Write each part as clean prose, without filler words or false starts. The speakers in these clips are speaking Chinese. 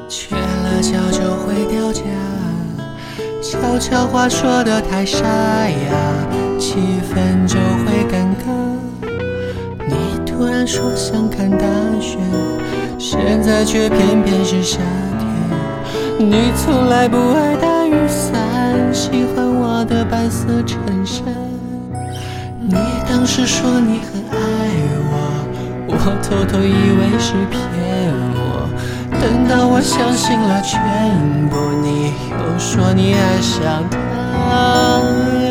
缺了角就会掉价，悄悄话说得太沙哑，气氛就会尴尬。你突然说想看大雪，现在却偏偏是夏天。你从来不爱打雨伞，喜欢我的白色衬衫。你当时说你很爱我，我偷偷以为是骗我。等到我相信了全部，你又说你爱上他。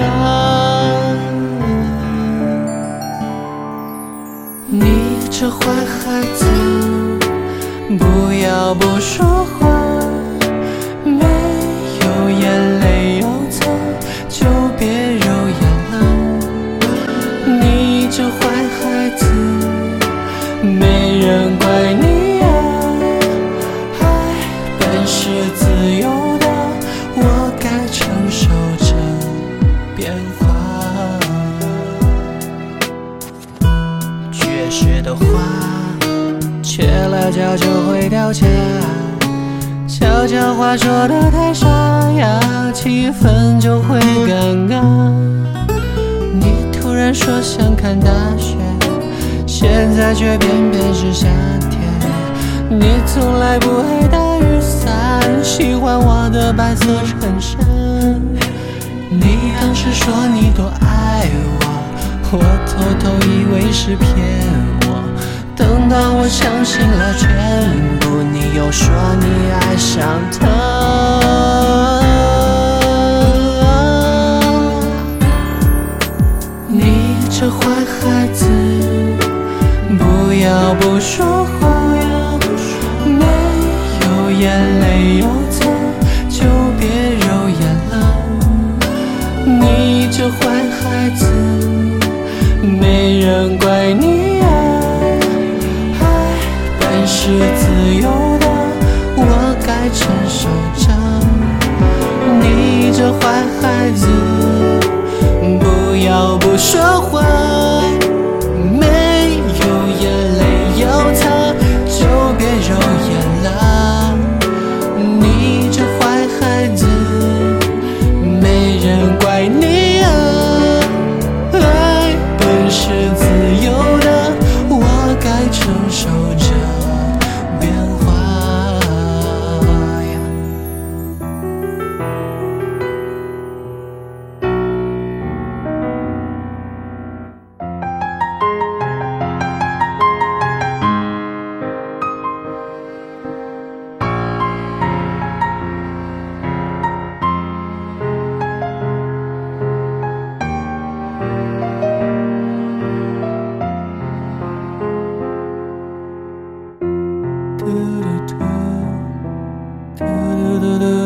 你这坏孩子，不要不说话，没有眼泪有错就别揉眼了。你这坏孩子，没人怪你啊，爱本是自由的，我该承受着变化。绝世的花，缺了角就会掉价，悄悄话说得太沙哑，气氛就会尴尬。你突然说想看大雪，现在却偏偏是夏天。你从来不爱打雨伞，喜欢我的白色衬衫。你当时说你多爱我，我偷偷以为是骗我。等到我相信了全部，你又说你爱上他。你这坏孩子，不要不说话，没有眼泪有错就别揉眼了。你这坏孩子，没人怪你啊，是自由的，我该承受着。你这坏孩子，不要不说话，没有眼泪有擦就别揉眼了。你这坏孩子，没人怪你啊，爱本是自由的，我该承受着变化呀。嘟嘟嘟嘟嘟嘟。